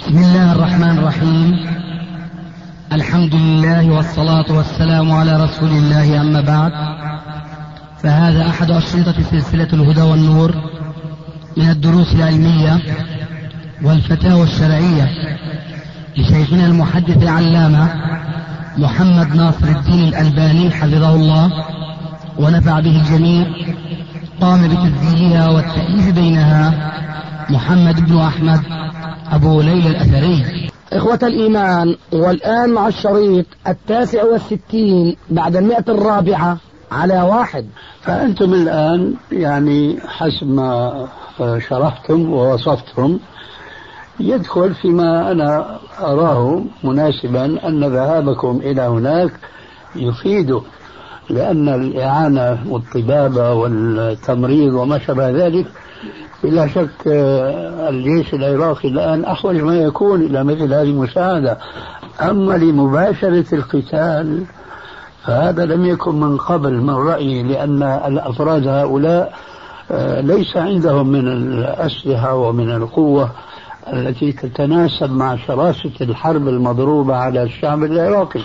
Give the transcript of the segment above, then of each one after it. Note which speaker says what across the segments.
Speaker 1: بسم الله الرحمن الرحيم. الحمد لله والصلاة والسلام على رسول الله، أما بعد، فهذا أحد أشرطة سلسلة الهدى والنور من الدروس العلمية والفتاوى الشرعية لشيخنا المحدث العلامة محمد ناصر الدين الألباني حفظه الله ونفع به الجميع. قام بتسجيلها والتأليف بينها محمد بن أحمد أبو ليلى الأثري.
Speaker 2: إخوة الإيمان، والآن مع الشريط 69 بعد 104 على 1.
Speaker 3: فأنتم الآن يعني حسب ما شرحتم ووصفتم يدخل فيما أنا أراه مناسبا أن ذهابكم إلى هناك يفيد، لأن الإعانة والطبابة والتمريض وما شابه ذلك بلا شك الجيش العراقي الآن أحوج ما يكون إلى مثل هذه المساعدة. أما لمباشرة القتال فهذا لم يكن من قبل من رأيي، لأن الأفراد هؤلاء ليس عندهم من الأسلحة ومن القوة التي تتناسب مع شراسة الحرب المضروبة على الشعب العراقي.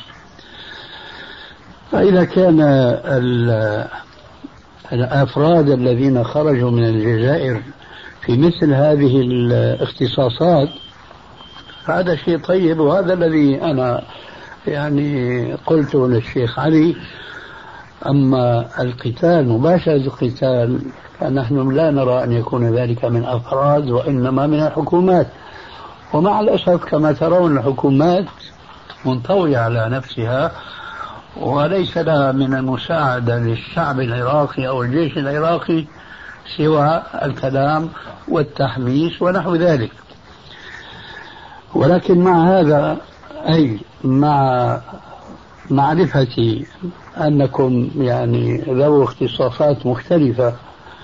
Speaker 3: فإذا كان الأفراد الذين خرجوا من الجزائر في مثل هذه الاختصاصات فهذا شيء طيب، وهذا الذي أنا يعني قلته للشيخ علي. أما القتال، مباشرة القتال، فنحن لا نرى أن يكون ذلك من أفراد وإنما من الحكومات، ومع الأسف كما ترون الحكومات منطوية على نفسها وليس لها من المساعدة للشعب العراقي أو الجيش العراقي سوى الكلام والتحميس ونحو ذلك. ولكن مع هذا، أي مع معرفتي أنكم يعني ذو اختصاصات مختلفة،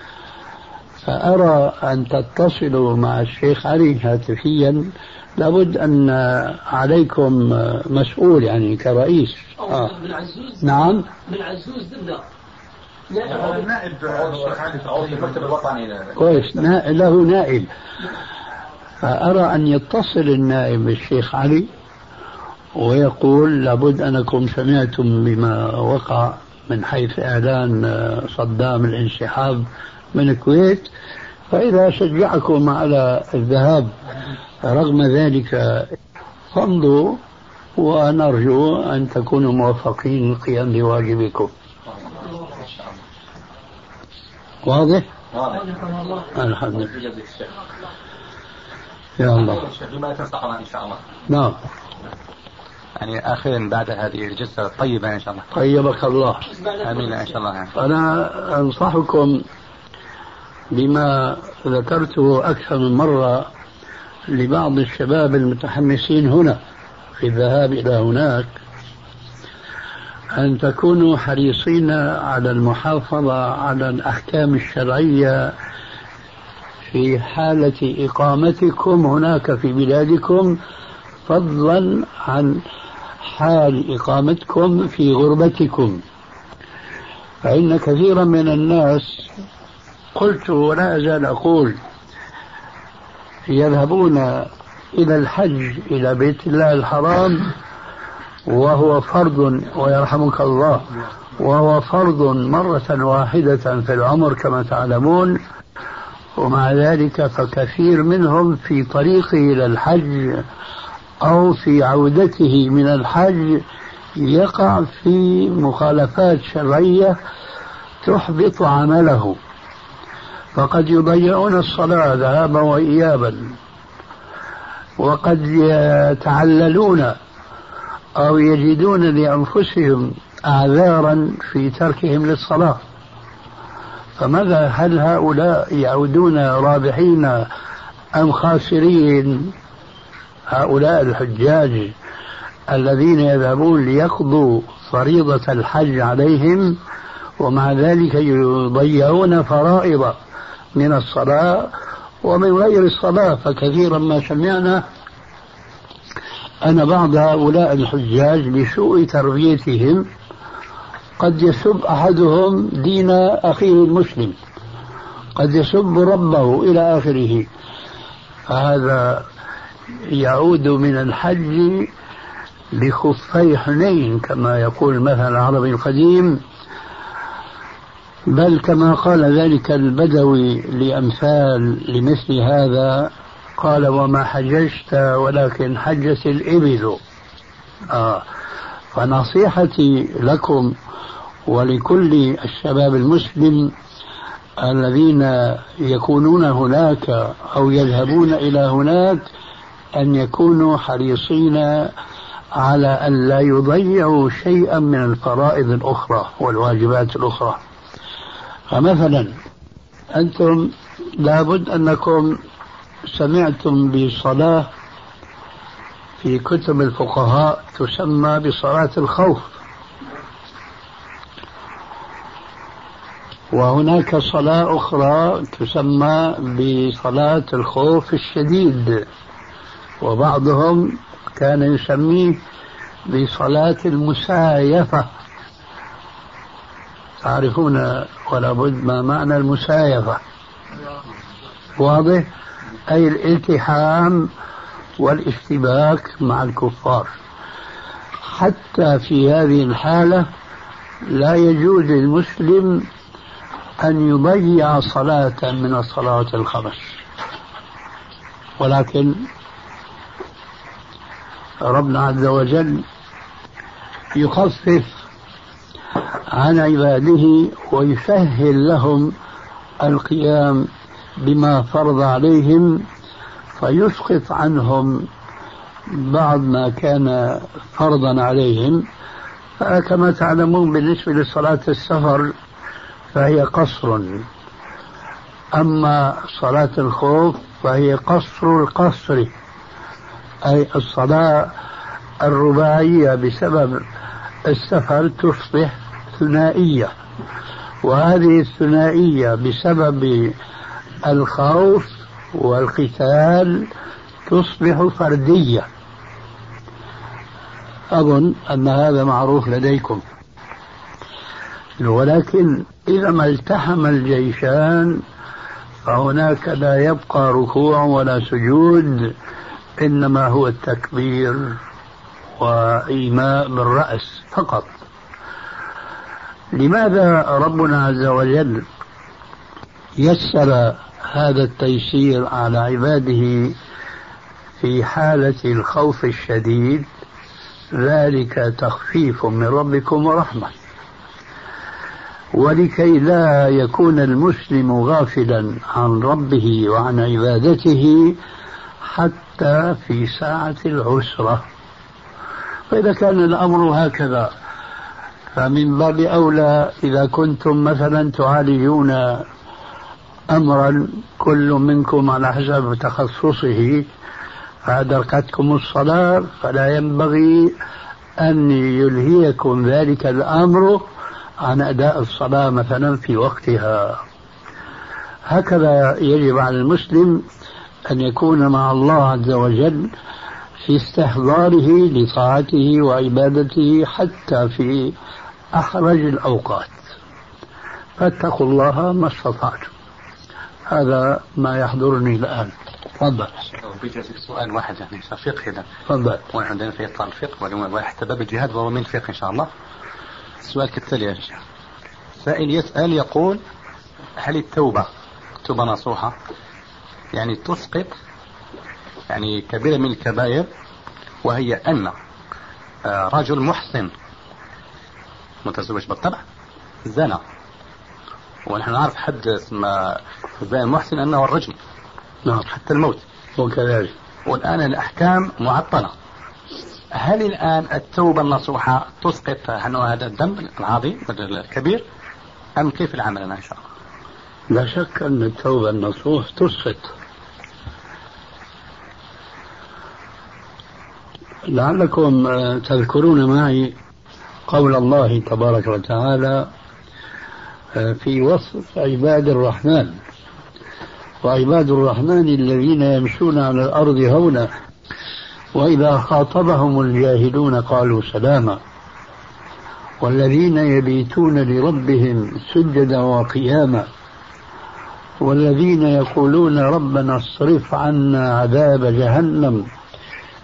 Speaker 3: فأرى أن تتصلوا مع الشيخ علي هاتفيا. لابد أن عليكم مسؤول يعني كرئيس.
Speaker 2: من عزوز.
Speaker 3: نعم،
Speaker 2: من عزوز دبنا
Speaker 4: نائب الشيخ علي في المكتب الوطني.
Speaker 3: كويس، له نائب. فأرى أن يتصل النائب بالشيخ علي ويقول لابد أنكم سمعتم بما وقع من حيث إعلان صدام الانسحاب من الكويت، فإذا شجعكم على الذهاب رغم ذلك فامضوا، ونرجو أن تكونوا موفقين للقيام بواجبكم. واضح؟ الحمد لله. يا الله.
Speaker 4: بما تنصحنا إن شاء الله.
Speaker 3: نعم.
Speaker 4: يعني أخيرا بعد هذه الجلسة الطيبة إن شاء الله.
Speaker 3: طيبك الله.
Speaker 4: آمين إن شاء الله.
Speaker 3: أنا أنصحكم بما ذكرته أكثر من مرة لبعض الشباب المتحمسين هنا في الذهاب إلى هناك، أن تكونوا حريصين على المحافظة على الأحكام الشرعية في حالة إقامتكم هناك في بلادكم، فضلا عن حال إقامتكم في غربتكم. فإن كثيرا من الناس، قلت ولا أزال أقول، يذهبون إلى الحج إلى بيت الله الحرام وهو فرض، ويرحمك الله، وهو فرض مرة واحدة في العمر كما تعلمون، ومع ذلك فكثير منهم في طريقه إلى الحج أو في عودته من الحج يقع في مخالفات شرعية تحبط عمله، فقد يضيعون الصلاة ذهابا وإيابا، وقد يتعللون أو يجدون لأنفسهم أعذارا في تركهم للصلاة. فماذا، هل هؤلاء يعودون رابحين أم خاسرين؟ هؤلاء الحجاج الذين يذهبون ليقضوا فريضة الحج عليهم ومع ذلك يضيعون فرائض من الصلاة ومن غير الصلاة. فكثيرا ما سمعنا أن بعض هؤلاء الحجاج لسوء تربيتهم قد يسب أحدهم دين أخيه المسلم، قد يسب ربه إلى آخره. فهذا يعود من الحج بخفي حنين كما يقول المثل العربي القديم، بل كما قال ذلك البدوي لمثل هذا قال: وما حججت ولكن حجت الإبل. فنصيحتي لكم ولكل الشباب المسلم الذين يكونون هناك أو يذهبون إلى هناك أن يكونوا حريصين على أن لا يضيعوا شيئا من الفرائض الأخرى والواجبات الأخرى. فمثلا أنتم لابد أنكم سمعتم بصلاة في كتب الفقهاء تسمى بصلاة الخوف، وهناك صلاة أخرى تسمى بصلاة الخوف الشديد، وبعضهم كان يسميه بصلاة المسايفة. تعرفون ولا بد ما معنى المسايفة؟ واضح؟ أي الالتحام والاشتباك مع الكفار. حتى في هذه الحالة لا يجوز للمسلم أن يضيع صلاة من الصلوات الخمس، ولكن ربنا عز وجل يخفف عن عباده ويسهل لهم القيام بما فرض عليهم، فيسقط عنهم بعض ما كان فرضا عليهم. فكما تعلمون بالنسبة لصلاة السفر فهي قصر، أما صلاة الخوف فهي قصر القصر، أي الصلاة الرباعية بسبب السفر تصبح ثنائية، وهذه الثنائية بسبب الخوف والقتال تصبح فردية. أظن أن هذا معروف لديكم. ولكن إذا ما التحم الجيشان فهناك لا يبقى ركوع ولا سجود، إنما هو التكبير وإيماء بالرأس فقط. لماذا ربنا عز وجل يسر هذا التيسير على عباده في حالة الخوف الشديد؟ ذلك تخفيف من ربكم ورحمة، ولكي لا يكون المسلم غافلا عن ربه وعن عبادته حتى في ساعة العسرة. فإذا كان الأمر هكذا فمن باب أولى إذا كنتم مثلا تعالجون أمرا كل منكم على حسب تخصصه فأدركتكم الصلاة، فلا ينبغي أن يلهيكم ذلك الأمر عن أداء الصلاة مثلا في وقتها. هكذا يجب على المسلم أن يكون مع الله عز وجل في استحضاره لطاعته وعبادته حتى في أحرج الأوقات. فاتقوا الله ما استطعتم. هذا ما يحضرني الآن. تفضل.
Speaker 4: بدي أسألك سؤال واحد يعني فقه هنا.
Speaker 3: تفضل.
Speaker 4: ونحن عندنا في إطار الفقه وحتى باب الجهاد وهو من الفقه إن شاء الله. السؤال كالتالي يا شيخ. سائل يسأل يقول: هل التوبة نصوحة يعني تسقط يعني كبيرة من الكبائر، وهي أن رجل محسن متزوج بالطبع زنى، ونحن نعرف حد اسمه الزاني المحسن أنه الرجم حتى الموت
Speaker 3: وكذلك،
Speaker 4: والآن الأحكام معطلة. هل الآن التوبة النصوحة تسقط هذا الذنب العظيم الكبير أم كيف العمل إن شاء الله؟
Speaker 3: لا شك أن التوبة النصوح تسقط. لعلكم تذكرون معي قول الله تبارك وتعالى في وصف عباد الرحمن: وعباد الرحمن الذين يمشون على الأرض هونا وإذا خاطبهم الجاهلون قالوا سلاما والذين يبيتون لربهم سجدا وقياما والذين يقولون ربنا اصرف عنا عذاب جهنم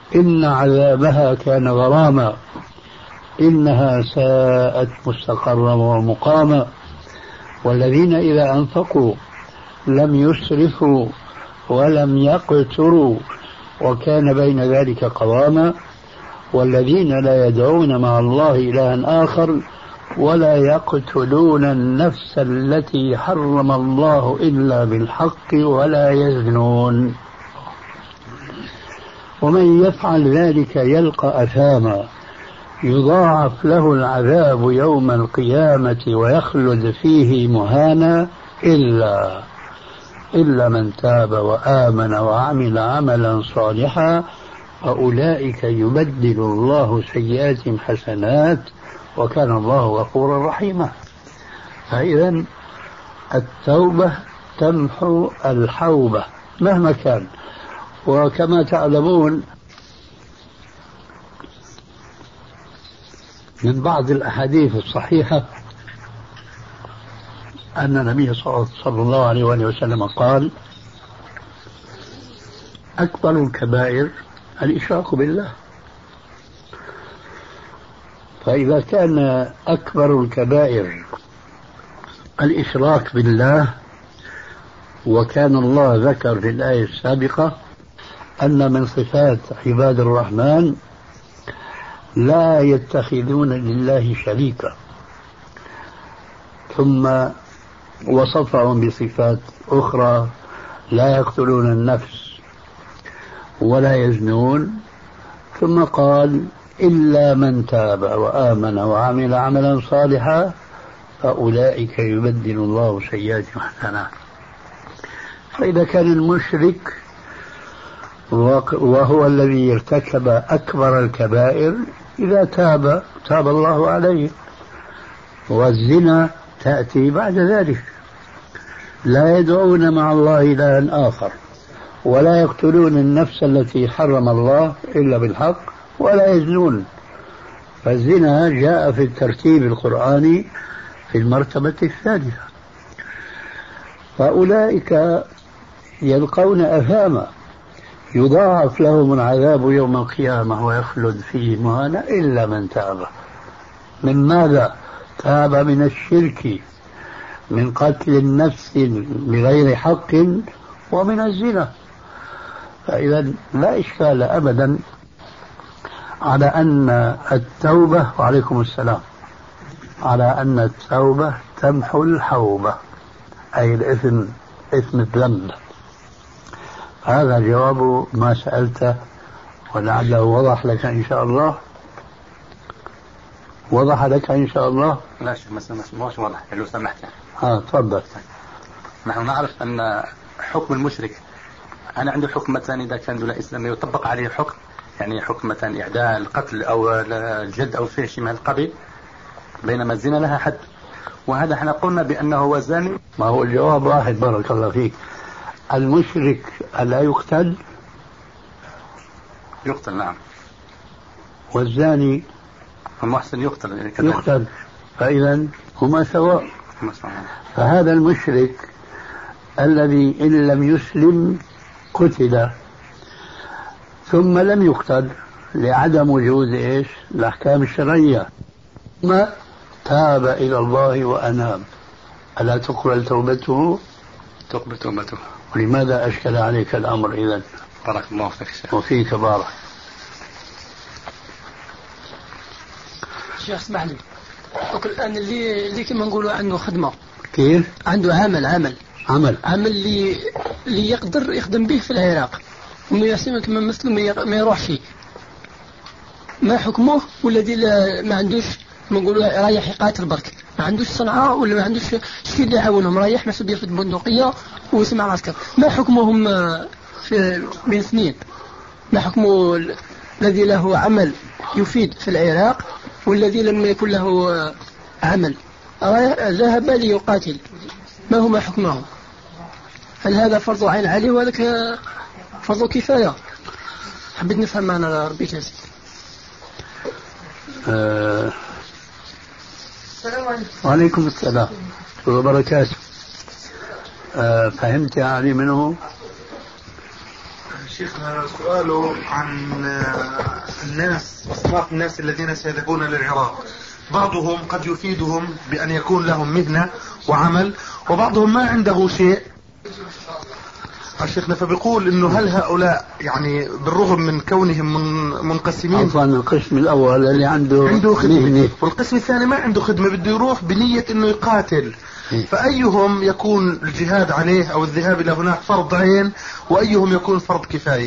Speaker 3: إن عذابها كان غراما إنها ساءت مستقرا ومقاما والذين إذا أنفقوا لم يسرفوا ولم يقتروا وكان بين ذلك قواما والذين لا يدعون مع الله إلها آخر ولا يقتلون النفس التي حرم الله إلا بالحق ولا يزنون ومن يفعل ذلك يلقى أثاما يضاعف له العذاب يوم القيامة ويخلد فيه مهانا إلا من تاب وآمن وعمل عملا صالحا فأولئك يبدل الله سيئاتهم حسنات وكان الله غفورا رحيما. فإذا التوبة تمحو الحوبة مهما كان. وكما تعلمون من بعض الأحاديث الصحيحة أن النبي صلى الله عليه وآله وسلم قال أكبر الكبائر الإشراك بالله. فإذا كان أكبر الكبائر الإشراك بالله وكان الله ذكر في الآية السابقة أن من صفات عباد الرحمن لا يتخذون لله شريكا ثم وصفهم بصفات أخرى لا يقتلون النفس ولا يزنون ثم قال إلا من تاب وآمن وعمل عملا صالحا فأولئك يبدل الله سيئاتهم حسنات. فإذا كان المشرك وهو الذي ارتكب أكبر الكبائر إذا تاب الله عليه والزنا تأتي بعد ذلك لا يدعون مع الله إلها آخر ولا يقتلون النفس التي حرم الله إلا بالحق ولا يزنون. فالزنا جاء في الترتيب القرآني في المرتبة الثالثة. فأولئك يلقون أثاما يضاعف لهم العذاب يوم القيامة ويخلد فيه مهانا إلا من تاب. من ماذا؟ تاب من الشرك من قتل النفس بغير حق ومن الزنا. فإذا لا إشكال أبدا على أن التوبة وعليكم السلام على أن التوبة تمحو الحوبة أي الإثم إثم الذنب. هذا جواب ما سألته ولعله وضح لك إن شاء الله. وضح لك إن شاء الله.
Speaker 4: لا شيء مش واضح لو سمحت.
Speaker 3: تفضل.
Speaker 4: نحن نعرف أن حكم المشرك أنا عنده حكم مثلا إذا كان دون إسلام يطبق عليه حكم يعني حكم مثلا إعداء القتل أو الجلد أو شيء من القبيل بينما الزنا لها حد وهذا احنا قلنا بأنه هو زاني.
Speaker 3: ما هو الجواب واحد بارك الله فيك. المشرك ألا يقتل؟
Speaker 4: يقتل نعم.
Speaker 3: والزاني
Speaker 4: المحسن يقتل.
Speaker 3: فإذا هما سواء. فهذا المشرك الذي إن لم يسلم قتل ثم لم يقتل لعدم وجود إيش الأحكام الشرعية ثم تاب إلى الله وأناب ألا تقبل توبته؟
Speaker 4: تقبل توبته.
Speaker 3: ولماذا أشكل عليك الأمر إذن؟
Speaker 4: بارك الله فيك.
Speaker 3: وفيك بارك.
Speaker 2: شيخ اسمح لي الآن اللي كما نقولوا عنده خدمة
Speaker 3: كيف؟
Speaker 2: عنده عمل اللي يقدر يخدم به في العراق وما يسمى كما مثل ما يروحش ما حكمه والذي ما عندوش ما نقولوا رايح يقاتل برك ما عندوش صنعاء ولا ما عندوش شيء اللي يعاونهم رايح مسؤول يرفد بندقية ويسمع العسكر ما حكمهم في بين سنين ما حكمه الذي له عمل يفيد في العراق والذي لم يكن له عمل ذهب ليقاتل ما هو ما حكمه؟ هل هذا فرض عين عليه وذلك فرض كفاية؟ حبيت نفهم معنا ربي كاسي.
Speaker 3: السلام عليكم. وعليكم السلام وبركاته. فهمت يعني منه؟
Speaker 5: شيخنا سؤاله عن الناس، أصناف الناس الذين سيذهبون للعراق. بعضهم قد يفيدهم بأن يكون لهم مهنة وعمل، وبعضهم ما عنده شيء. شيخنا فبيقول انه هل هؤلاء يعني بالرغم من كونهم منقسمين،
Speaker 3: عفوا القسم الاول اللي عنده
Speaker 5: خدمة والقسم الثاني ما عنده خدمة بده يروح بنية انه يقاتل، فايهم يكون الجهاد عليه او الذهاب الى هناك فرض عين، وايهم يكون فرض كفاية؟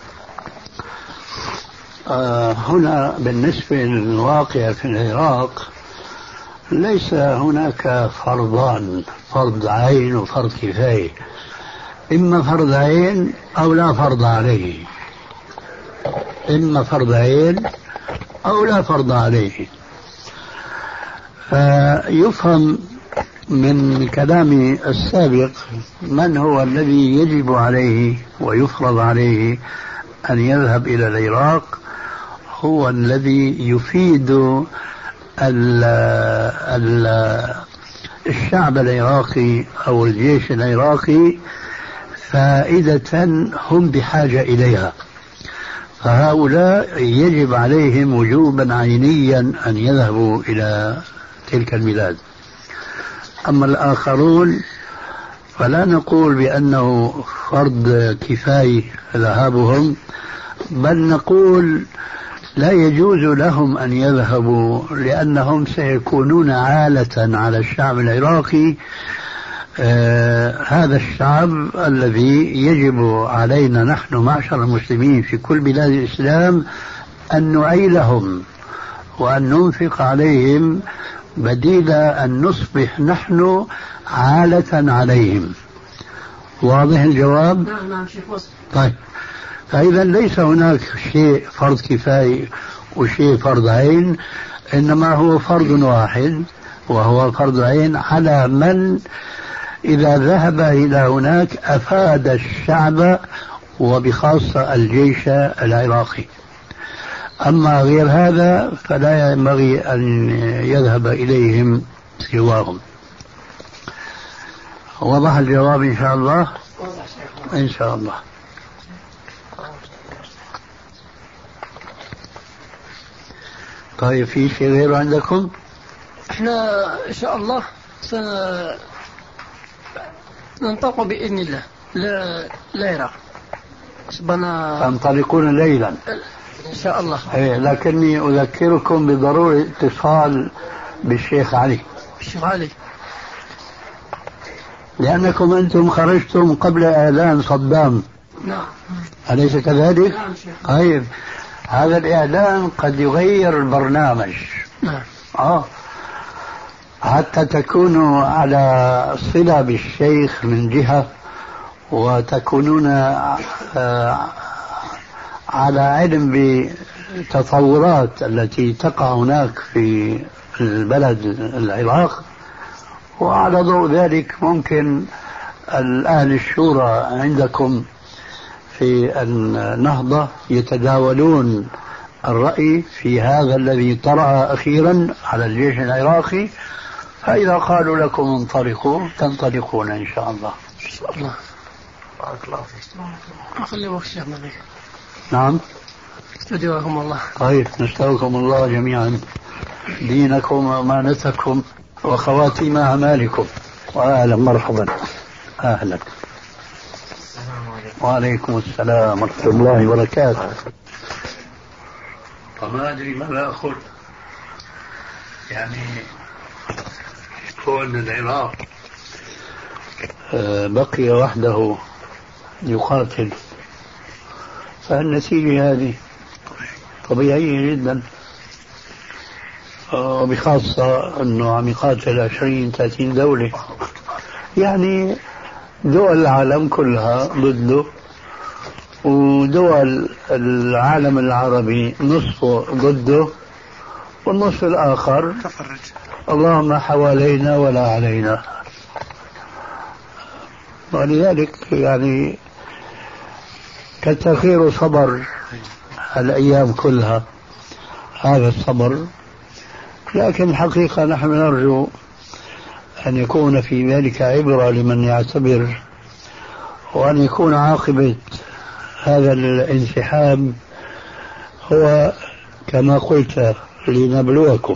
Speaker 3: هنا بالنسبة للواقع في العراق ليس هناك فرضان، فرض عين وفرض كفاية. إما فرض عين أو لا فرض عليه، إما فرض عين أو لا فرض عليه. يفهم من كلامي السابق من هو الذي يجب عليه ويفرض عليه أن يذهب إلى العراق. هو الذي يفيد الشعب العراقي أو الجيش العراقي فائدة هم بحاجة إليها، فهؤلاء يجب عليهم وجوبا عينيا أن يذهبوا إلى تلك البلاد. أما الآخرون فلا نقول بأنه فرض كفاية ذهابهم، بل نقول لا يجوز لهم أن يذهبوا لأنهم سيكونون عالة على الشعب العراقي. هذا الشعب الذي يجب علينا نحن معشر المسلمين في كل بلاد الإسلام أن نعيلهم وأن ننفق عليهم بديل أن نصبح نحن عالة عليهم. واضح الجواب؟
Speaker 2: نعم شيخ وصل.
Speaker 3: طيب، فإذا ليس هناك شيء فرض كفاية وشيء فرض عين، إنما هو فرض واحد وهو فرض عين على من إذا ذهب إلى هناك أفاد الشعب وبخاصة الجيش العراقي. أما غير هذا فلا ينبغي أن يذهب إليهم سواهم. وضح الجواب إن شاء الله؟ إن شاء الله. طيب، في شيء غيره عندكم؟
Speaker 2: احنا ان شاء الله سننطلق باذن الله للعراق.
Speaker 3: تنطلقون ليلا
Speaker 2: ان شاء الله.
Speaker 3: لكني اذكركم بضروره اتصال بالشيخ علي.
Speaker 2: الشيخ علي،
Speaker 3: لانكم انتم خرجتم قبل اعلان صدام.
Speaker 2: نعم.
Speaker 3: اليس كذلك؟
Speaker 2: نعم شيخ.
Speaker 3: طيب، هذا الإعلان قد يغير البرنامج.
Speaker 2: نعم.
Speaker 3: حتى تكونوا على صلة بالشيخ من جهة، وتكونون على علم بالتطورات التي تقع هناك في البلد العراق، وعلى ضوء ذلك ممكن الأهل الشورى عندكم في النهضة يتداولون الرأي في هذا الذي طرأ أخيرا على الجيش العراقي، فإذا قالوا لكم انطلقوا تنطلقون إن شاء الله.
Speaker 2: إن شاء الله. بارك الله فيك. أخلي وقت شيخ مالك.
Speaker 3: نعم.
Speaker 2: استودعكم الله.
Speaker 3: طيب، نستودعكم الله جميعا دينكم وأمانتكم وخواتيم أعمالكم. وأهلا مرحبا. أهلا. وعليكم السلام ورحمة الله وبركاته. فما أدري ماذا أقول. يعني كون العراق بقي وحده يقاتل، فالنتيجة هذه طبيعية جدا، وبخاصة أنه عم يقاتل 20-30 دولة، يعني دول العالم كلها ضده، ودول العالم العربي نصفه ضده، والنصف الآخر اللهم حوالينا ولا علينا. ولذلك يعني كتر خير صبر الأيام كلها هذا الصبر، لكن الحقيقة نحن نرجو أن يكون في ذلك عبرة لمن يعتبر، وأن يكون عاقبة هذا الانسحاب هو كما قلت لنبلوكم،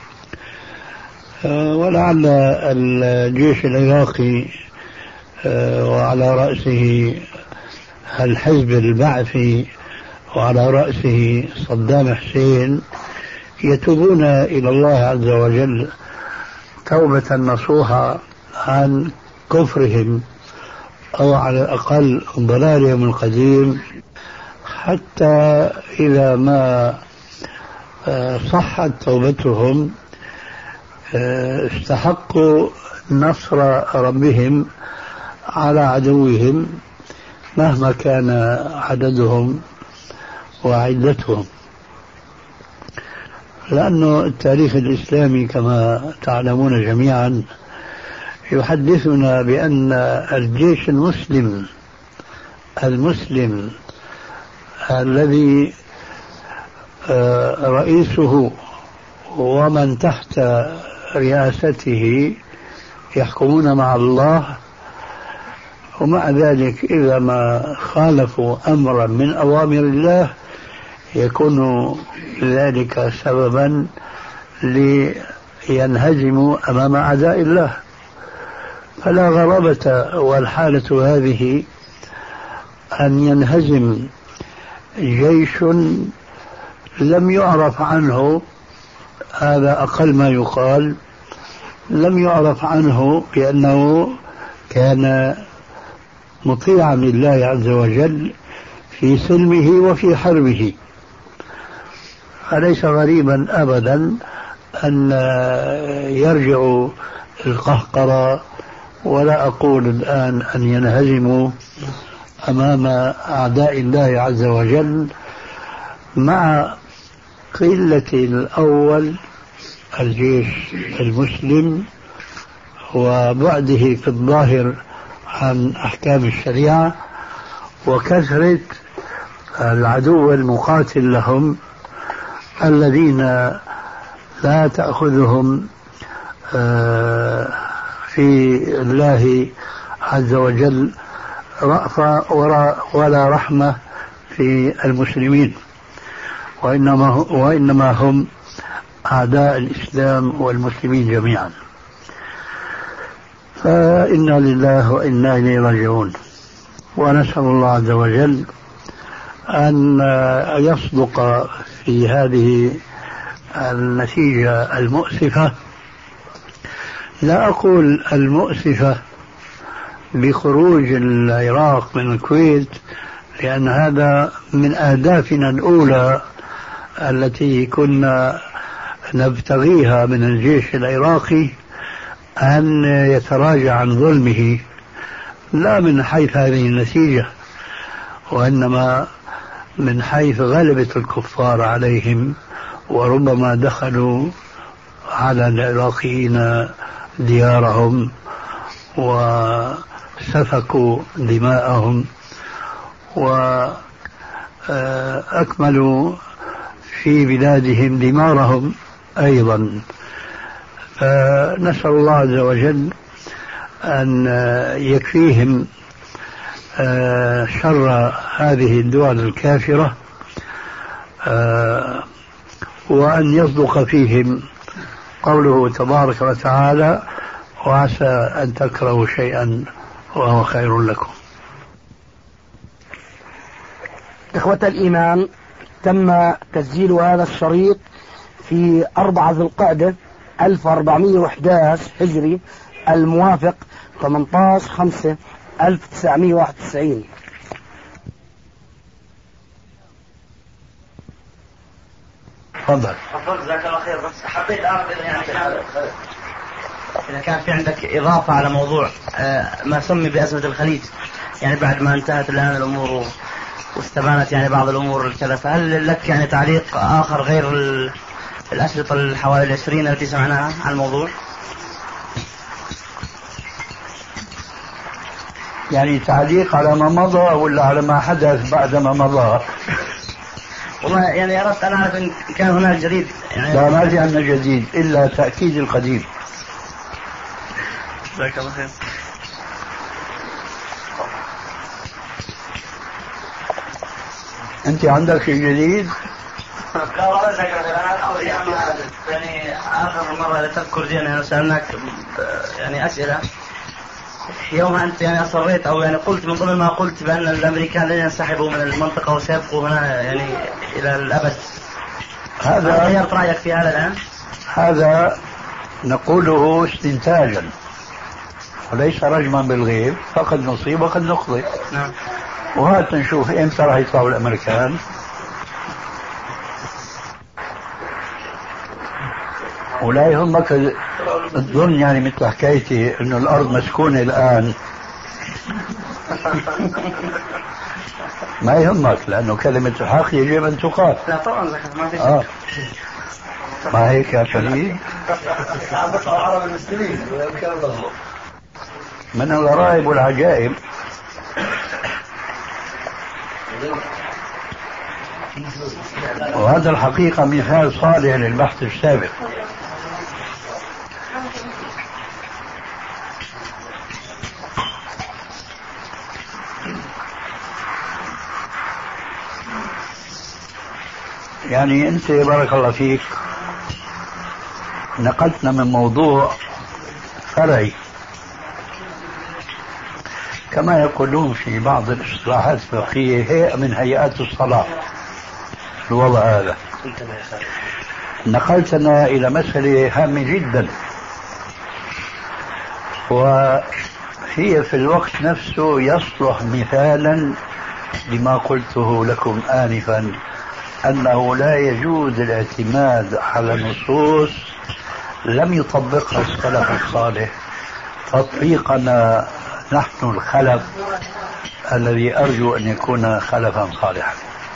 Speaker 3: ولعل الجيش العراقي وعلى رأسه الحزب البعثي وعلى رأسه صدام حسين يتوبون إلى الله عز وجل توبة نصوحة عن كفرهم أو على الأقل ضلالهم القديم، حتى إذا ما صحت توبتهم استحقوا نصر ربهم على عدوهم مهما كان عددهم وعدتهم. لأن التاريخ الإسلامي كما تعلمون جميعا يحدثنا بأن الجيش المسلم الذي رئيسه ومن تحت رئاسته يحكمون مع الله، ومع ذلك إذا ما خالفوا أمرا من أوامر الله يكون ذلك سببا لينهزموا أمام أعداء الله. فلا غرابة والحالة هذه أن ينهزم جيش لم يعرف عنه، هذا أقل ما يقال، لم يعرف عنه بأنه كان مطيعا لله عز وجل في سلمه وفي حربه. فليس غريبا أبدا أن يرجعوا القهقرة، ولا أقول الآن أن ينهزموا أمام أعداء الله عز وجل، مع قلة الأول الجيش المسلم وبعده في الظاهر عن أحكام الشريعة، وكثرة العدو المقاتل لهم الذين لا تأخذهم في الله عز وجل رأفة ولا رحمة في المسلمين، وإنما هم أعداء الإسلام والمسلمين جميعا. فإنا لله وإنا إليه راجعون، ونسأل الله عز وجل أن يصدق في هذه النتيجة المؤسفة. لا أقول المؤسفة بخروج العراق من الكويت، لأن هذا من أهدافنا الأولى التي كنا نبتغيها من الجيش العراقي، أن يتراجع عن ظلمه، لا من حيث هذه النتيجة، وإنما من حيث غلبة الكفار عليهم، وربما دخلوا على العراقيين ديارهم وسفكوا دماءهم وأكملوا في بلادهم دمارهم أيضا. فنسأل الله عز وجل أن يكفيهم شر هذه الدول الكافرة، وأن يصدق فيهم قوله تبارك وتعالى: وعسى أن تكرهوا شيئا وهو خير لكم.
Speaker 1: إخوة الإيمان، تم تسجيل هذا الشريط في 4 ذي القعدة 1411 هجري، الموافق 18/5/1991.
Speaker 3: تفضل.
Speaker 6: جزاك الله خير. بس حبيت أعرف إذا كان في عندك إضافة على موضوع ما سمي بأزمة الخليج، يعني بعد ما انتهت الآن الأمور واستبانت يعني بعض الأمور كذا، فهل لك يعني تعليق آخر غير الأشرطة حوالي 20 التي سمعناها عن الموضوع؟
Speaker 3: يعني تعليق على ما مضى ولا على ما حدث بعد ما مضى؟
Speaker 6: والله يعني أردت أن أعرف إن كان هناك جديد يعني.
Speaker 3: لا، ما في عندنا جديد إلا تأكيد القديم.
Speaker 6: جزاك الله خير.
Speaker 3: أنت عندك شيء جديد؟
Speaker 6: لا والله يعني آخر مرة تذكر جينا سألناك يعني أسئلة يوم أنت يعني أصريت أو يعني قلت من ضمن ما قلت بأن الأمريكان لن ينسحبوا من المنطقة وسيبقوا هنا يعني إلى الأبد. هذا غيرت رأيك في هذا الآن؟
Speaker 3: هذا نقوله استنتاجا وليس رجما بالغيب، فقد نصيب وقد نخطئ.
Speaker 6: نعم.
Speaker 3: وهات نشوف امتى راح يطلعوا الامريكان. ولا يهمك تظن يعني مثل حكايتي انه الارض مسكونه الان. ما يهمك لانه كلمه الحق يجب ان تقال.
Speaker 6: لا طبعا ما في
Speaker 3: ما هيك يا فريد؟ من الغرائب والعجائب وهذا الحقيقة مثال صالح للبحث السابق. يعني أنت بارك الله فيك نقلتنا من موضوع فرعي كما يقولون في بعض الاصطلاحات الفقهية هيئة من هيئات الصلاة. الوضع هذا نقلتنا إلى مسألة هامة جدا، وهي في الوقت نفسه يصلح مثالا لما قلته لكم آنفا، أنه لا يجوز الاعتماد على نصوص لم يطبقها السلف الصالح تطبيقنا نحن الخلف الذي أرجو أن يكون خلفا صالحا.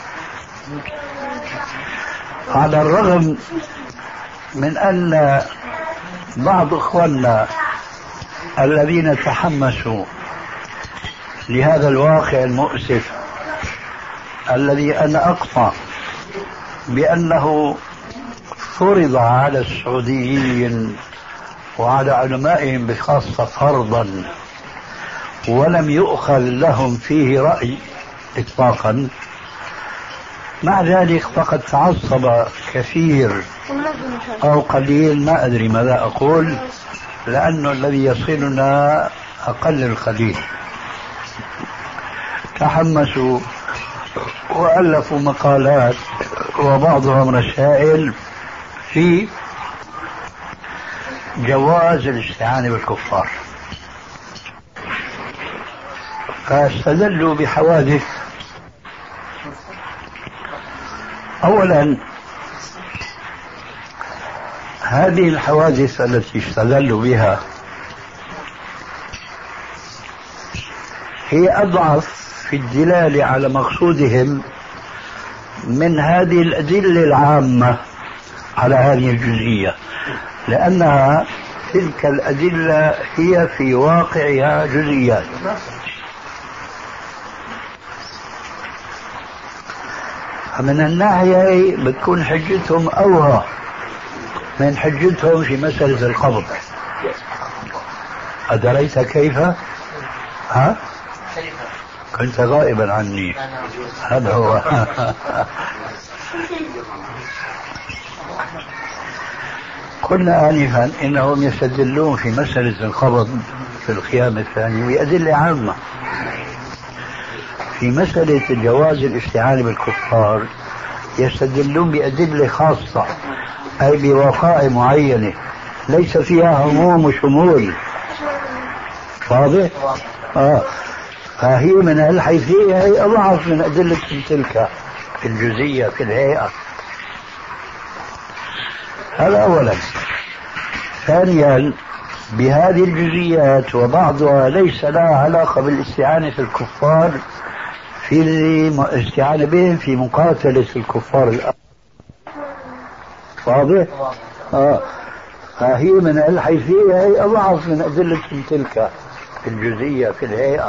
Speaker 3: على الرغم من أن بعض إخواننا الذين تحمسوا لهذا الواقع المؤسف الذي أنا أقطع بأنه فرض على السعوديين وعلى علمائهم بخاصة فرضا ولم يؤخذ لهم فيه رأي إطلاقا، مع ذلك فقد تعصب كثير أو قليل، ما أدري ماذا أقول، لأنه الذي يصلنا أقل القليل، تحمسوا وألفوا مقالات وبعضهم رسائل في جواز الاستعانة بالكفار، فاستدلوا بحوادث. أولا هذه الحوادث التي استدلوا بها هي أضعف في الدلالة على مقصودهم من هذه الأدلة العامة على هذه الجزئية، لأنها تلك الأدلة هي في واقعها جزئيات. فمن الناحية بتكون حجتهم أوهى من حجتهم في مسألة القبض. أدريت كيف؟ ها؟ كنت غائبا عني. هذا هو. قلنا آنفا إنهم يستدلون في مسألة القبض في القيام الثاني بأدلة عامة. في مسألة جواز الاستعانة بالكفار يستدلون بأدلة خاصة، أي بوقائع معينة ليس فيها عموم وشمول. واضح؟ فهي من الحيثية هي أضعف من أدلة تلك في الجزئية في الهيئة. هذا أولا. ثانيا بهذه الجزئيات وبعضها ليس لها علاقة بالاستعانة في الكفار في الاستعانة بهم في مقاتلة الكفار الآن. واضح؟ فهي من الحيثية هي أضعف من أدلة تلك في الجزئية في الهيئة.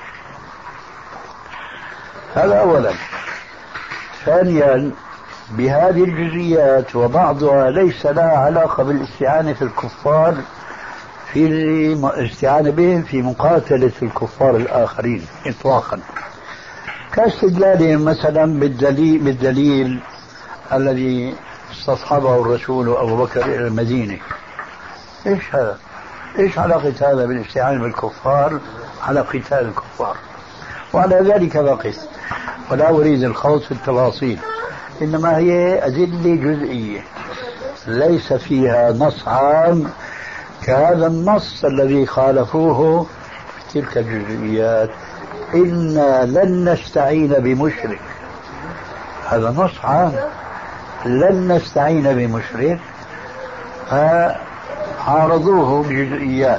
Speaker 3: هذا أولا. ثانيا بهذه الجزئيات وبعضها ليس لها علاقة بالاستعانة في الكفار في الاستعانة بهم في مقاتلة الكفار الآخرين إطلاقا، كاستدلالهم مثلا بالدليل الذي استصحبه الرسول أبو بكر إلى المدينة. إيش هذا؟ إيش علاقة هذا بالاستعانة بالكفار على قتال الكفار؟ وعلى ذلك بقيت، ولا أريد الخوض في التفاصيل، إنما هي أدلة جزئية ليس فيها نص عام كهذا النص الذي خالفوه في تلك الجزئيات. إنا لن نستعين بمشرك، هذا نص عام، لن نستعين بمشرك، عارضوه بجزئيات.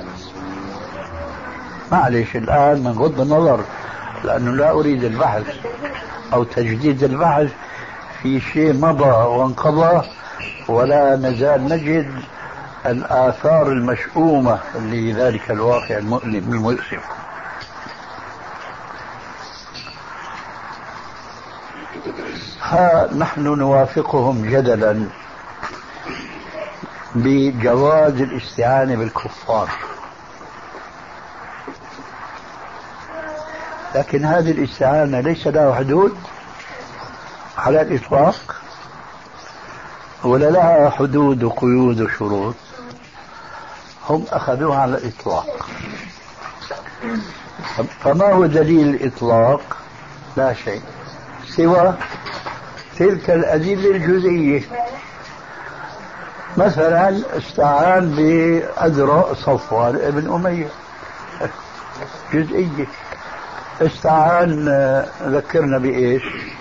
Speaker 3: معلش الآن من غض النظر، لأنه لا أريد البحث أو تجديد البحث في شيء مضى وانقضى، ولا نزال نجد الآثار المشؤومة لذلك الواقع المؤلم المؤسف. نحن نوافقهم جدلا بجواز الاستعانة بالكفار، لكن هذه الاستعانة ليس لها حدود على الإطلاق، ولا لها حدود وقيود وشروط. هم أخذوها على الإطلاق. فما هو دليل الإطلاق؟ لا شيء سوى تلك الأدلة الجزئية. مثلا استعان بأذرع صفوان ابن أمية، جزئية. استعان ذكرنا بإيش؟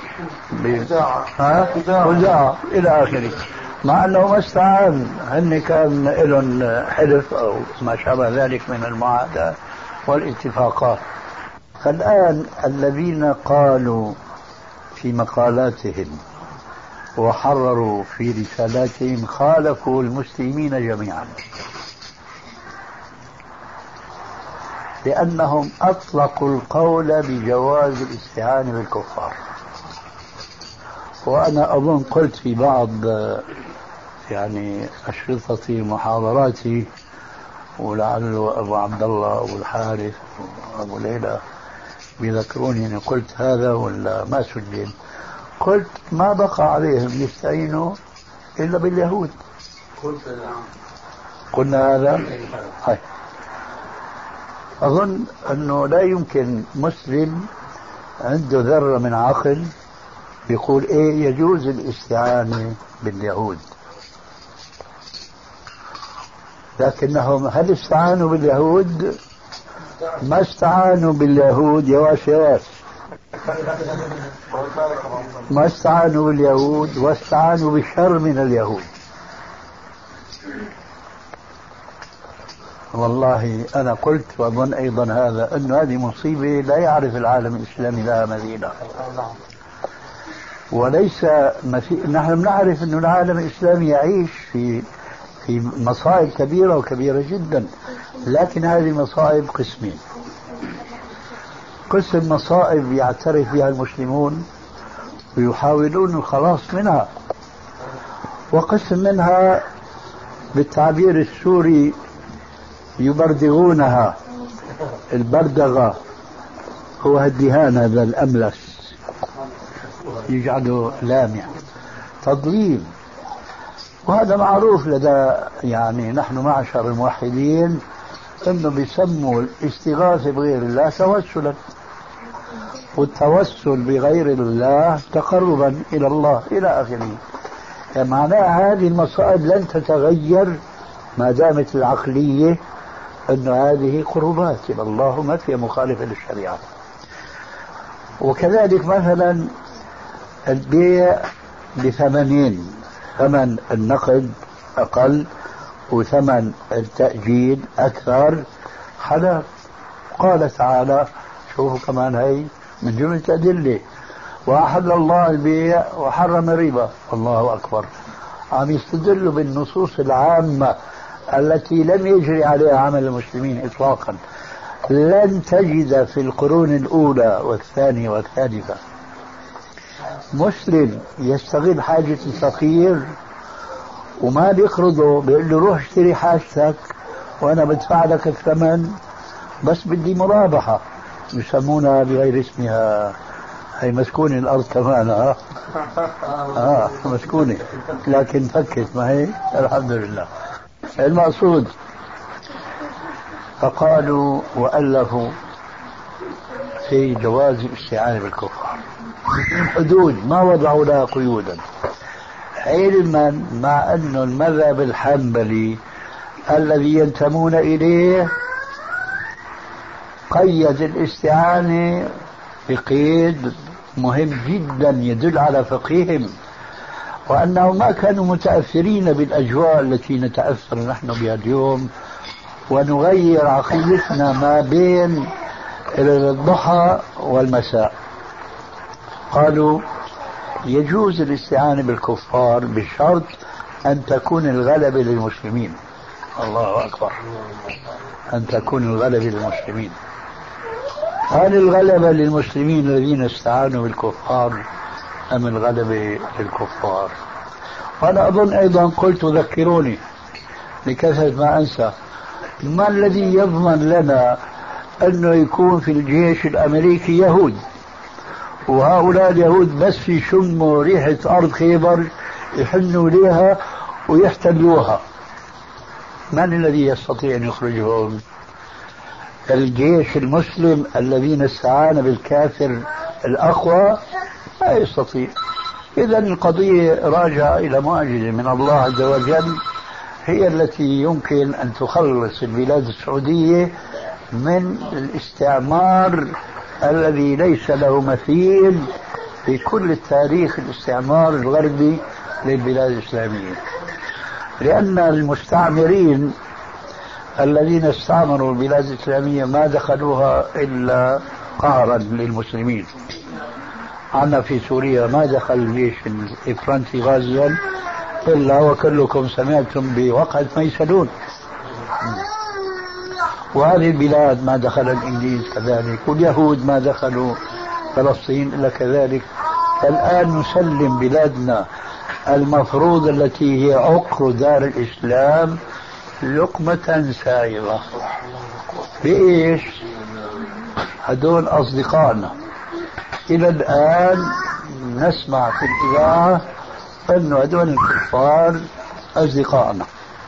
Speaker 3: خزاعة إلى آخره، مع أنه ما استعان، هن كان لهم حلف أو ما شابه ذلك من المعاهدات والاتفاقات. فالآن الذين قالوا في مقالاتهم وحرروا في رسالاتهم خالفوا المسلمين جميعا، لأنهم أطلقوا القول بجواز الاستعانة بالكفار. وأنا أظن قلت في بعض أشرطتي محاضراتي، ولعله أبو عبد الله أبو الحارث وأبو ليلى بيذكروني أني قلت هذا ولا ما سجل. قلت ما بقى عليهم يستعينوا إلا باليهود. قلنا هذا. هاي. أظن أنه لا يمكن مسلم عنده ذرة من عقل يقول إيه يجوز الاستعانة باليهود، لكنهم هل استعانوا باليهود؟ ما استعانوا باليهود يواش، ما استعانوا باليهود، واستعانوا بالشر من اليهود. والله أنا قلت وأظن أيضا هذا أن هذه مصيبة لا يعرف العالم الإسلامي لها مثيلا. وليس نحن نعرف أن العالم الإسلامي يعيش في مصائب كبيرة وكبيرة جدا، لكن هذه المصائب قسمين. قسم مصائب يعترف بها المسلمون ويحاولون الخلاص منها، وقسم منها بالتعبير السوري يبردغونها. البردغة هو الدهان هذا الأملس يجعله لامع، تضليل. وهذا معروف لدى نحن معشر الموحدين انه بيسموا الاستغاثة بغير الله توسلا، والتوسل بغير الله تقربا الى الله الى اخره. معناها هذه المصائب لن تتغير ما دامت العقلية أن هذه قربات إلى الله ما فيها مخالفة للشريعة. وكذلك مثلا البيع بثمنين، ثمن النقد أقل وثمن التأجيل أكثر، حلال. قال تعالى، شوفوا كمان هي من جملة أدلة، وأحل الله البيع وحرم الربا. الله أكبر. عم يستدلوا بالنصوص العامة التي لم يجري عليها عمل المسلمين إطلاقا. لن تجد في القرون الأولى والثانية والثالثة مسلم يستغل حاجة الفقير وما بيقرضه، بيقول له روح اشتري حاجتك وأنا بدفع لك الثمن، بس بدي مرابحة، يسمونها بغير اسمها. هي مسكونة الأرض كمان. مسكونة لكن فكت ما هي الحمد لله. المقصود فقالوا وألفوا في جواز الاستعانة بالكفار من حدود ما وضعوا لها قيودا، علما مع أن المذهب الحنبلي الذي ينتمون إليه قيد الاستعانة بقيد مهم جدا يدل على فقههم، وأنهم ما كانوا متأثرين بالأجواء التي نتأثر نحن بها اليوم ونغير عقيدتنا ما بين الضحى والمساء. قالوا يجوز الاستعانة بالكفار بشرط أن تكون الغلبة للمسلمين. الله أكبر، أن تكون الغلبة للمسلمين. هل الغلبة للمسلمين الذين استعانوا بالكفار أم الغلبة للكفار؟ وأنا أظن أيضا قلت ذكروني لكثرة ما أنسى، ما الذي يضمن لنا أنه يكون في الجيش الأمريكي يهود وهؤلاء اليهود بس يشموا ريحة أرض خيبر يحنوا لها ويحتلوها؟ من الذي يستطيع أن يخرجهم؟ الجيش المسلم الذين استعان بالكافر الأقوى لا يستطيع. إذا القضية راجعة إلى معجزة من الله عز وجل هي التي يمكن أن تخلص البلاد السعودية من الاستعمار الذي ليس له مثيل في كل التاريخ، الاستعمار الغربي للبلاد الإسلامية. لأن المستعمرين الذين استعمروا البلاد الإسلامية ما دخلوها إلا قهرا للمسلمين. عنا في سوريا ما دخل الجيش الفرنسي غازيا إلا وكلكم سمعتم بوقعة ميسلون. وهذه البلاد ما دخل الإنجليز كذلك، واليهود ما دخلوا فلسطين إلا كذلك. فالآن نسلم بلادنا المفروض التي هي عقر دار الإسلام لقمة سائغة. بإيش؟ هدول أصدقائنا. إلى الآن نسمع في الإذاعة أن هدول الكفار أصدقائنا.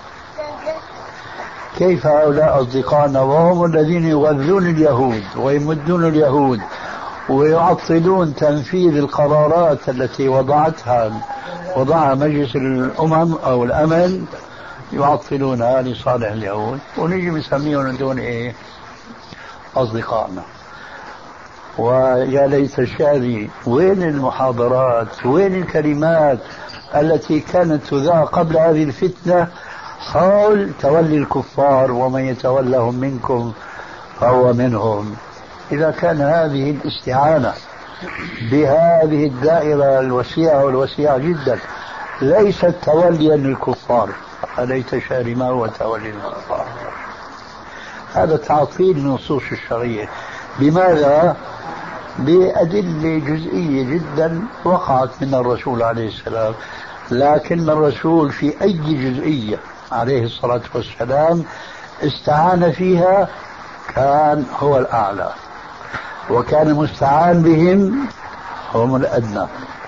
Speaker 3: كيف هؤلاء أصدقائنا وهم الذين يغذون اليهود ويمدون اليهود ويعطلون تنفيذ القرارات التي وضعها مجلس الأمم أو الأمن، يعطلونها لصالح اليهود، ونجي نسميهم دون إيه؟ أصدقائنا. ويا ليت شعري وين المحاضرات، وين الكلمات التي كانت تذاع قبل هذه الفتنة حول تولي الكفار ومن يتولهم منكم فهو منهم. إذا كان هذه الاستعانة بهذه الدائرة الوسيعة والوسيعة جدا ليست توليا للكفار، أليت شعري ما هو تولي الكفار؟ هذا تعطيل النصوص الشرعية. بماذا؟ بأدلة جزئية جدا وقعت من الرسول عليه السلام، لكن الرسول في أي جزئية عليه الصلاة والسلام استعان فيها كان هو الأعلى، وكان مستعان بهم هم الأدنى.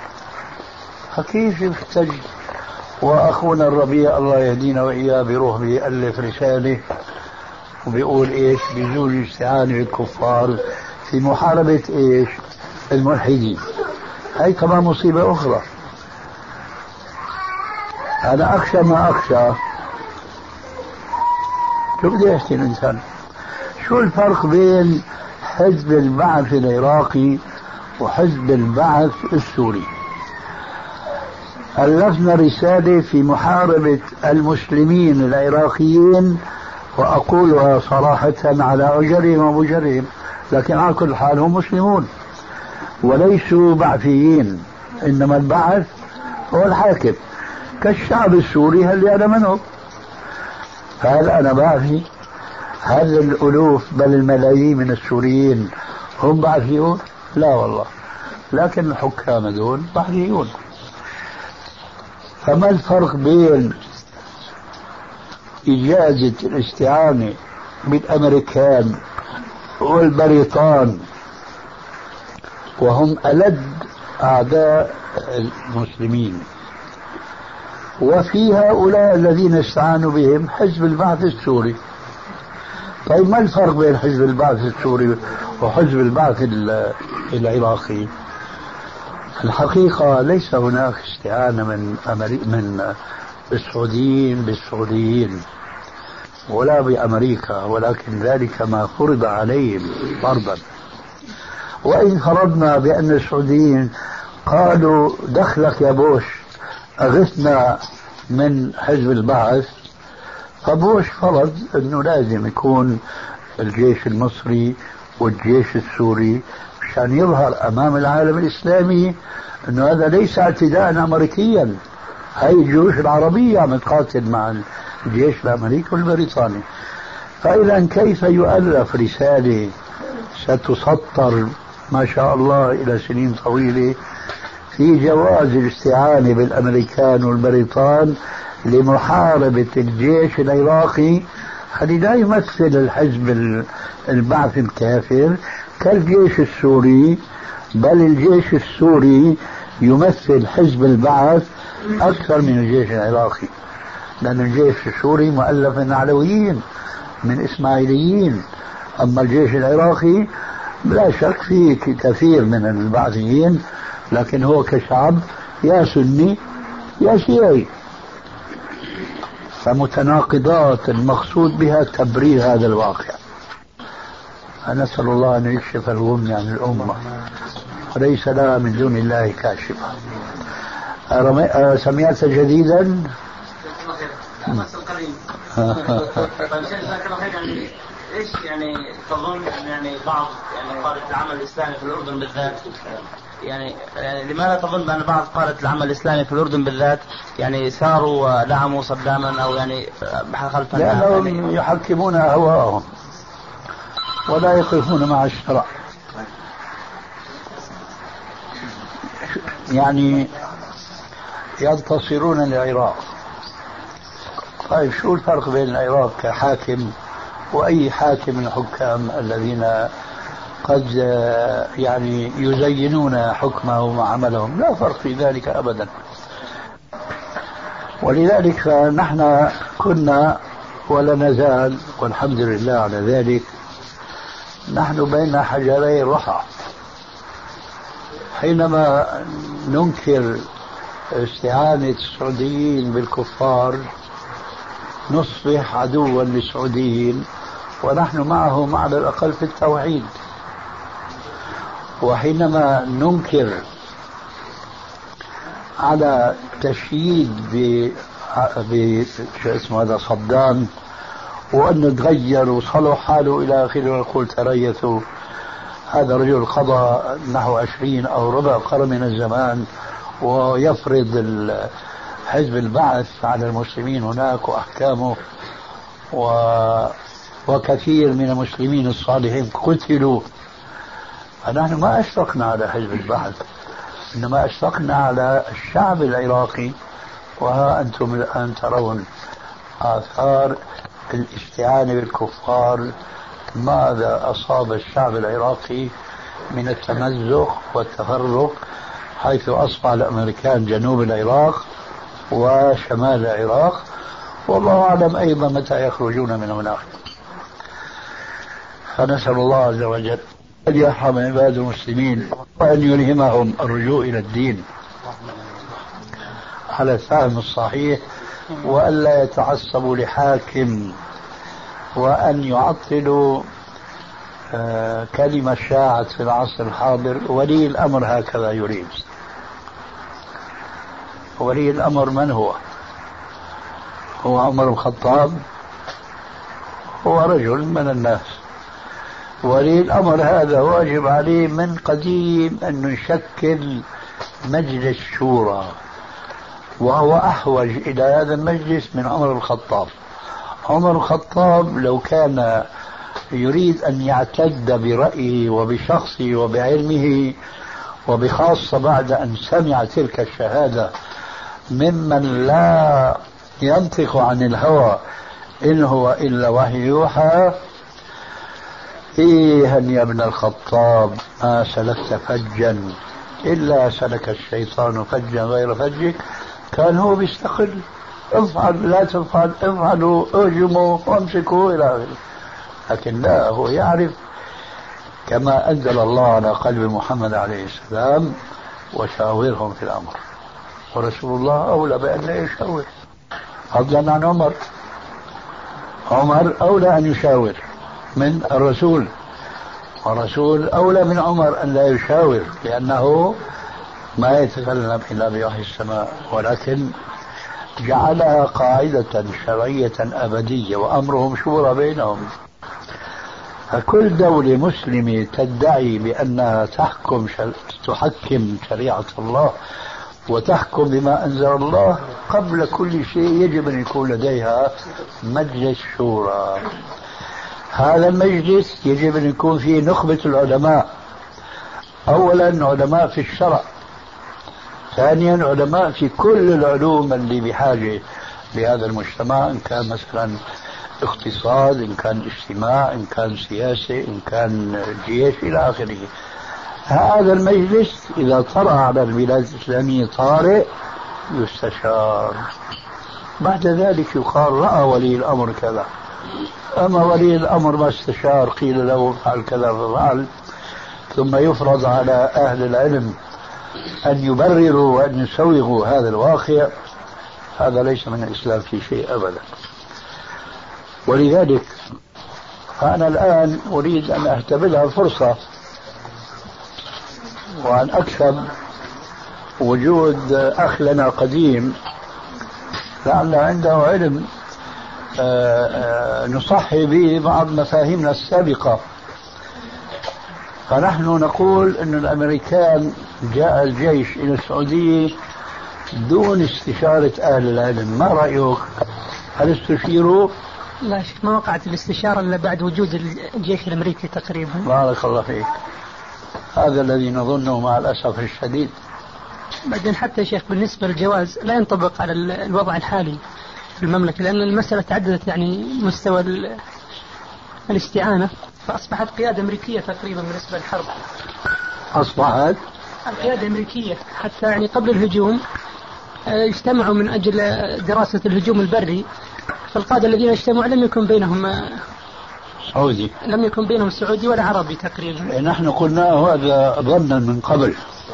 Speaker 3: فكيف يحتج وأخونا الربيع الله يهدينا وإياه بروح بيألف رسالة وبيقول إيش؟ بيجوز الاستعانة بالكفار في محاربة إيش؟ الملحدين. هاي كمان مصيبة أخرى. أنا أخشى ما أخشى. شو بدي أحكي الإنسان؟ شو الفرق بين حزب البعث العراقي وحزب البعث السوري؟ ألفنا رسالة في محاربة المسلمين العراقيين، وأقولها صراحة على أجرهم ومجرهم، لكن على كل حال هم مسلمون وليسوا بعثيين، إنما البعث هو الحاكم كالشعب السوري. هل أنا منهم؟ هل أنا بعثي؟ هل الألوف بل الملايين من السوريين هم بعثيون؟ لا والله، لكن الحكام دول بعثيون. فما الفرق بين إجازة الاستعانة بالأمريكان والبريطان وهم ألد أعداء المسلمين. وفي هؤلاء الذين استعانوا بهم حزب البعث السوري. طيب ما الفرق بين حزب البعث السوري وحزب البعث العراقي؟ الحقيقة ليس هناك استعانة من السعوديين بالسعوديين ولا بأمريكا، ولكن ذلك ما فرض عليهم فرضا. وإن فرضنا بأن السعوديين قالوا دخلك يا بوش أغثنا من حزب البعث، فبوش فرض أنه لازم يكون الجيش المصري والجيش السوري مشان يظهر أمام العالم الإسلامي أنه هذا ليس اعتداء أمريكيا، هاي الجيوش العربية عم تقاتل مع الجيش الأمريكي والبريطاني. فإذا كيف يؤلف رسالة ستسطر ما شاء الله إلى سنين طويلة في جواز الاستعانة بالأمريكان والبريطان لمحاربة الجيش العراقي الذي لا يمثل الحزب البعث الكافر كالجيش السوري، بل الجيش السوري يمثل حزب البعث أكثر من الجيش العراقي، لأن الجيش السوري مؤلف من علويين من إسماعيليين، أما الجيش العراقي لا شك فيه كثير من البعثيين، لكن هو كشعب يا سني يا شيعي. فمتناقضات المقصود بها تبرير هذا الواقع. نسأل الله أن يكشف الغم عن الأمة وليس لها من دون الله كاشفة. سمعت جديدا؟
Speaker 6: ايش يعني تظن يعني بعض يعني قادة العمل الإسلامي في الأردن بالذات يعني لماذا تظن بأن بعض قادة العمل الإسلامي في الأردن بالذات يعني ساروا ودعموا صداما أو يعني خلف
Speaker 3: لأنهم يعني يحكمون أهواءهم ولا يقفون مع الشرع. يعني ينتصرون للعراق. طيب شو الفرق بين العراق كحاكم وأي حاكم من الحكام الذين قد يعني يزينون حكمه وعملهم؟ لا فرق في ذلك أبدا. ولذلك نحن كنا ولا نزال والحمد لله على ذلك نحن بين حجري الرحى. حينما ننكر استعانة السعوديين بالكفار نصبح عدوا للسعوديين ونحن معهم على الأقل في التوحيد. وحينما ننكر على تشييد اسمه هذا صدام وأنه تغير وصلوا حاله إلى آخره ونقول تريثوا، هذا رجل قضى نحو 20 أو ربع قرن من الزمان ويفرض حزب البعث على المسلمين هناك وأحكامه، وكثير من المسلمين الصالحين قتلوا. فنحن ما أشفقنا على حزب البعث، إنما أشفقنا على الشعب العراقي. وها أنتم الآن ترون آثار الاستعانة بالكفار، ماذا أصاب الشعب العراقي من التمزق والتفرق، حيث أصبح الأمريكان جنوب العراق وشمال العراق، والله أعلم أيضا متى يخرجون من هناك. فنسأل الله عز وجل أن يرحم عباد المسلمين وأن يلهمهم الرجوع إلى الدين على الفهم الصحيح، وأن لا يتعصبوا لحاكم، وأن يعطلوا كلمة شاعت في العصر الحاضر ولي الأمر هكذا يريد. ولي الأمر من هو؟ هو عمر الخطاب، هو رجل من الناس. ولي الأمر هذا واجب عليه من قديم أن يشكل مجلس شورى، وهو أحوج إلى هذا المجلس من عمر الخطاب. عمر الخطاب لو كان يريد أن يعتد برأيه وبشخصه وبعلمه، وبخاصة بعد أن سمع تلك الشهادة ممن لا ينطق عن الهوى إن هو إلا وحي يوحى، فيها يا ابن الخطاب ما سلكت فجا إلا سلك الشيطان فجا غير فجك، كان هو بيستقل، افعل لا تفعل، افعلوا اهجموا وامسكوا إلى آخره. لكن لا، هو يعرف كما أنزل الله على قلب محمد عليه السلام وشاورهم في الأمر، ورسول الله أولى بأن لا يشاور، فضلا عن عمر. عمر أولى أن يشاور من الرسول، والرسول أولى من عمر أن لا يشاور، لأنه ما يتكلم إلا بوحي السماء، ولكن جعلها قاعدة شرعية أبدية وأمرهم شورى بينهم. فكل دولة مسلمة تدعي بأنها تحكم شريعة الله وتحكم بما أنزل الله، قبل كل شيء يجب أن يكون لديها مجلس شورى. هذا المجلس يجب أن يكون فيه نخبة العلماء، أولا علماء في الشرع، ثانيا علماء في كل العلوم اللي بحاجة لهذا المجتمع، إن كان مثلا اقتصاد، إن كان اجتماع، إن كان سياسة، إن كان جيش إلى آخره. هذا المجلس إذا طرأ على البلاد الإسلامية طارئ يستشار، بعد ذلك يقال رأى ولي الأمر كذا. أما ولي الأمر ما استشار، قيل له فعل كذا ففعل، ثم يفرض على أهل العلم أن يبرروا وأن يسوغوا هذا الواقع، هذا ليس من الإسلام في شيء أبدا. ولذلك أنا الآن أريد أن أهتبلها الفرصة وأن أكسب وجود أخ لنا قديم لعل عنده علم نصحي به بعض مفاهيمنا السابقة. فنحن نقول أن الأمريكان جاء الجيش إلى السعودية دون استشارة أهل العلم، ما رأيك؟ هل استشيروا؟
Speaker 2: لا شيخ، ما وقعت الاستشارة إلا بعد وجود الجيش الأمريكي تقريبا.
Speaker 3: بارك الله فيك. هذا الذي نظنه مع الأسف الشديد.
Speaker 2: بعدين حتى شيخ بالنسبة للجواز لا ينطبق على الوضع الحالي في المملكة، لأن المسألة تعددت يعني مستوى الاستعانة، فأصبحت قيادة أمريكية تقريبا بالنسبة للحرب.
Speaker 3: أصبحت
Speaker 2: القيادة الأمريكية حتى يعني قبل الهجوم اجتمعوا من أجل دراسة الهجوم البري، فالقادة الذين اجتمعوا لم يكن بينهم
Speaker 3: سعودي،
Speaker 2: لم يكن بينهم سعودي ولا عربي تقريبا.
Speaker 3: نحن قلناه هذا ظنا من قبل،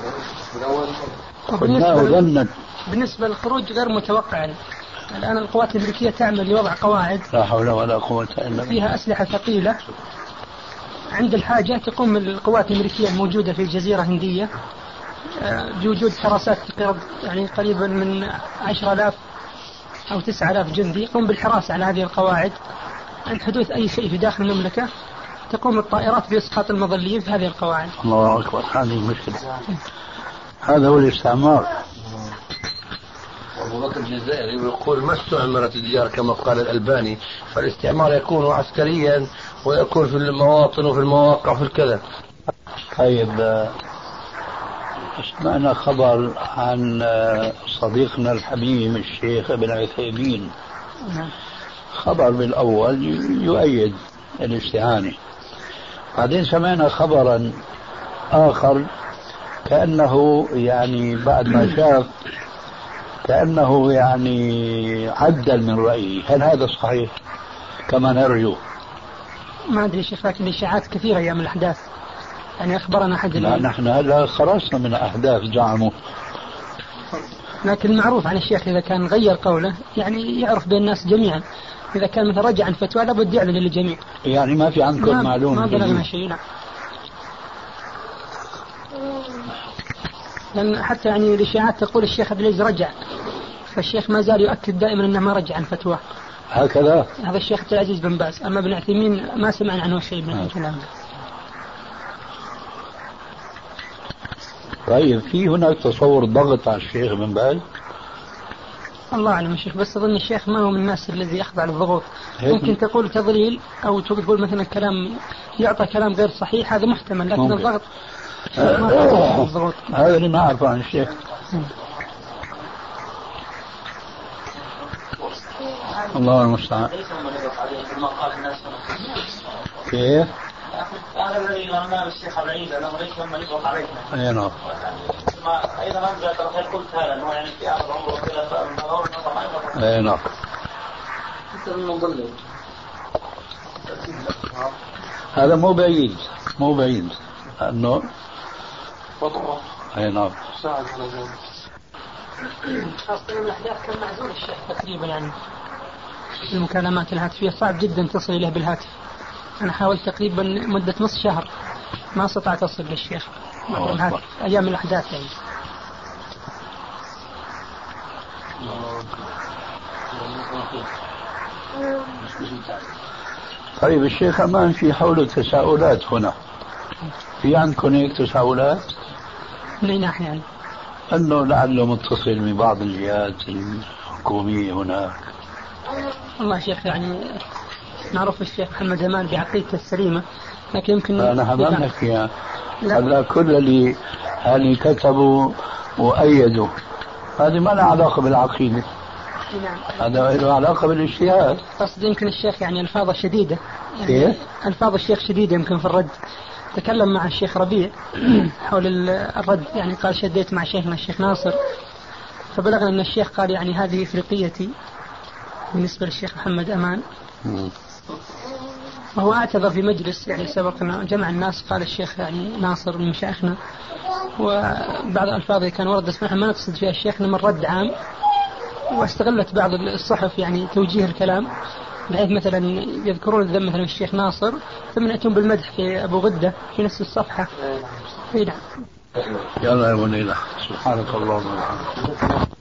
Speaker 3: قلناه ظنا.
Speaker 2: بالنسبة للخروج غير متوقع. الآن القوات الأمريكية تعمل لوضع قواعد
Speaker 3: لا حول ولا قوة إلا بالله
Speaker 2: فيها أسلحة ثقيلة، عند الحاجة تقوم القوات الأمريكية الموجودة في الجزيرة الهندية بوجود حراسات يعني قريبا من 10,000 أو 9,000 جندي يقوم بالحراسة على هذه القواعد. عند حدوث أي شيء في داخل المملكة تقوم الطائرات بإسقاط المظليين في هذه القواعد.
Speaker 3: الله أكبر، هذه مشكلة، هذا هو الاستعمار.
Speaker 7: أبو بكر الجزائري يقول ما استعمرت الديار كما قال الألباني، فالاستعمار يكون عسكريا ويكون في المواطن وفي المواقع وفي الكذا.
Speaker 3: طيب، سمعنا خبر عن صديقنا الحبيب الشيخ ابن عثيمين، خبر بالأول يؤيد الاستعانة، بعدين سمعنا خبرا آخر كأنه يعني بعد ما شاف كأنه يعني عدل من رأيه. هل هذا صحيح كما نرجو؟
Speaker 2: ما أدري شيخ، لكن الإشاعات كثيرة أيام الأحداث، يعني أخبرنا أحد
Speaker 3: لا نحن هلا خرجنا من أحداث زعموا،
Speaker 2: لكن المعروف عن الشيخ إذا كان غير قوله يعني يعرف بين الناس جميعا، إذا كان مثلا رجع عن فتوى لابد يعلن للجميع.
Speaker 3: يعني ما في عندكم معلومة؟
Speaker 2: ما بلغنا شيء. لا، لأن حتى يعني الإشاعات تقول الشيخ عبد العزيز رجع، فالشيخ ما زال يؤكد دائما أنه ما رجع عن فتوى.
Speaker 3: هكذا
Speaker 2: هذا الشيخ عبد العزيز بن باز، أما ابن عثيمين ما سمعنا عنه شيء من الكلام.
Speaker 3: طيب، في هناك تصور ضغط على الشيخ بن باز؟
Speaker 2: الله أعلم يا شيخ، بس أظن الشيخ ما هو من الناس الذي يخضع للضغوط. ممكن تقول تضليل أو تقول مثلا كلام يعطى كلام غير صحيح، هذا محتمل، لكن الضغط
Speaker 3: هذا اللي ما أعرفه عن الشيخ. الله المستعان. كيف؟
Speaker 8: هذا الذي ظننا بالشيخ العيد انه ليس ممن يطلق علينا.
Speaker 3: اي نعم.
Speaker 8: ثم ايضا انت قلت هذا انه يعني في اخر عمره كذا فالنظر
Speaker 3: اي نعم. هذا مو بعيد انه اي نعم.
Speaker 2: خاصة الأحداث كان معزول الشيخ تقريبا يعني المكالمات الهاتفية صعب جدا تصل إليه بالهاتف. أنا حاولت تقريبا مدة نصف شهر ما استطعت أصل للشيخ بالهاتف أيام الأحداث يعني.
Speaker 3: طيب الشيخ أمان في حوله تساؤلات هنا، في عندكم هيك تساؤلات؟
Speaker 2: من ناحية يعني؟
Speaker 3: أنه لعله متصل ببعض الجهات الحكومية هناك.
Speaker 2: والله شيخ يعني نعرف الشيخ محمد أمان بعقيدته السليمة، لكن يمكن
Speaker 3: أنا حمامك فيها هذا كل اللي يعني كتبوا وأيدوا، هذه ما لها علاقة بالعقيدة.
Speaker 2: نعم.
Speaker 3: هذا له علاقة بالاجتهاد.
Speaker 2: قصد يمكن الشيخ يعني ألفاظه شديدة
Speaker 3: يعني
Speaker 2: ألفاظ الشيخ شديدة يمكن في الرد. تكلم مع الشيخ ربيع حول الرد يعني قال شديت مع شيخنا الشيخ ناصر، فبلغنا أن الشيخ قال يعني هذه إفريقيتي بالنسبة للشيخ محمد أمان. وهو اعتذر في مجلس يعني سبقنا جمع الناس، قال الشيخ يعني ناصر من مشايخنا وبعض الألفاظ كان ورد اسمها ما نقصد فيها الشيخ من رد عام، واستغلت بعض الصحف يعني توجيه الكلام بحيث مثلا يذكرون الذم مثلا الشيخ ناصر ثم يأتون بالمدح في أبو غدة في نفس الصفحة. نعم.
Speaker 3: يلا يا ابو ليلى سبحانك اللهم وبحمدك.